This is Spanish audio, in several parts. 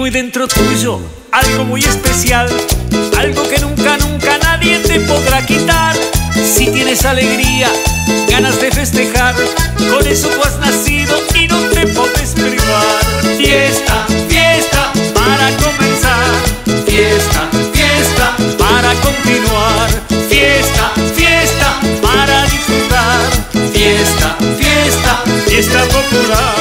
contigo y dentro tuyo algo muy especial, algo que nunca, nunca nadie te podrá quitar. Si tienes alegría, ganas de festejar, con eso tú has nacido y no te puedes privar. Fiesta, fiesta, para comenzar. Fiesta, fiesta, para continuar. Fiesta, fiesta, para disfrutar. Fiesta, fiesta, fiesta popular.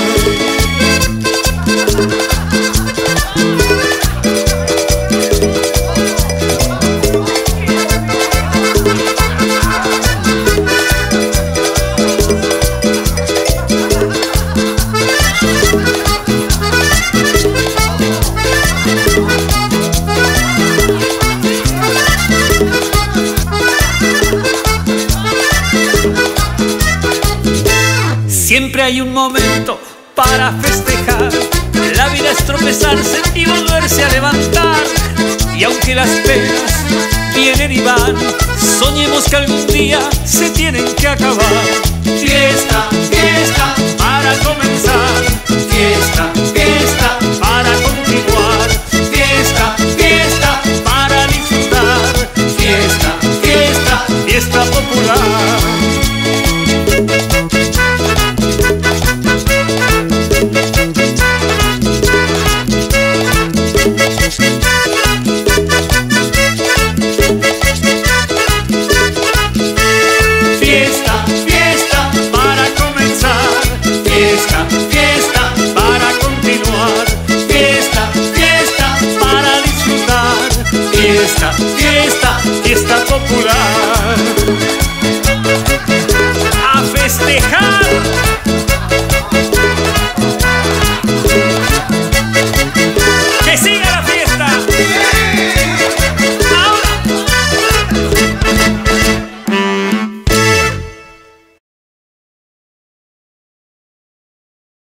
Siempre hay un momento para festejar. La vida es tropezarse y volverse a levantar. Y aunque las penas vienen y van, soñemos que algún día se tienen que acabar. Fiesta, fiesta, para comenzar.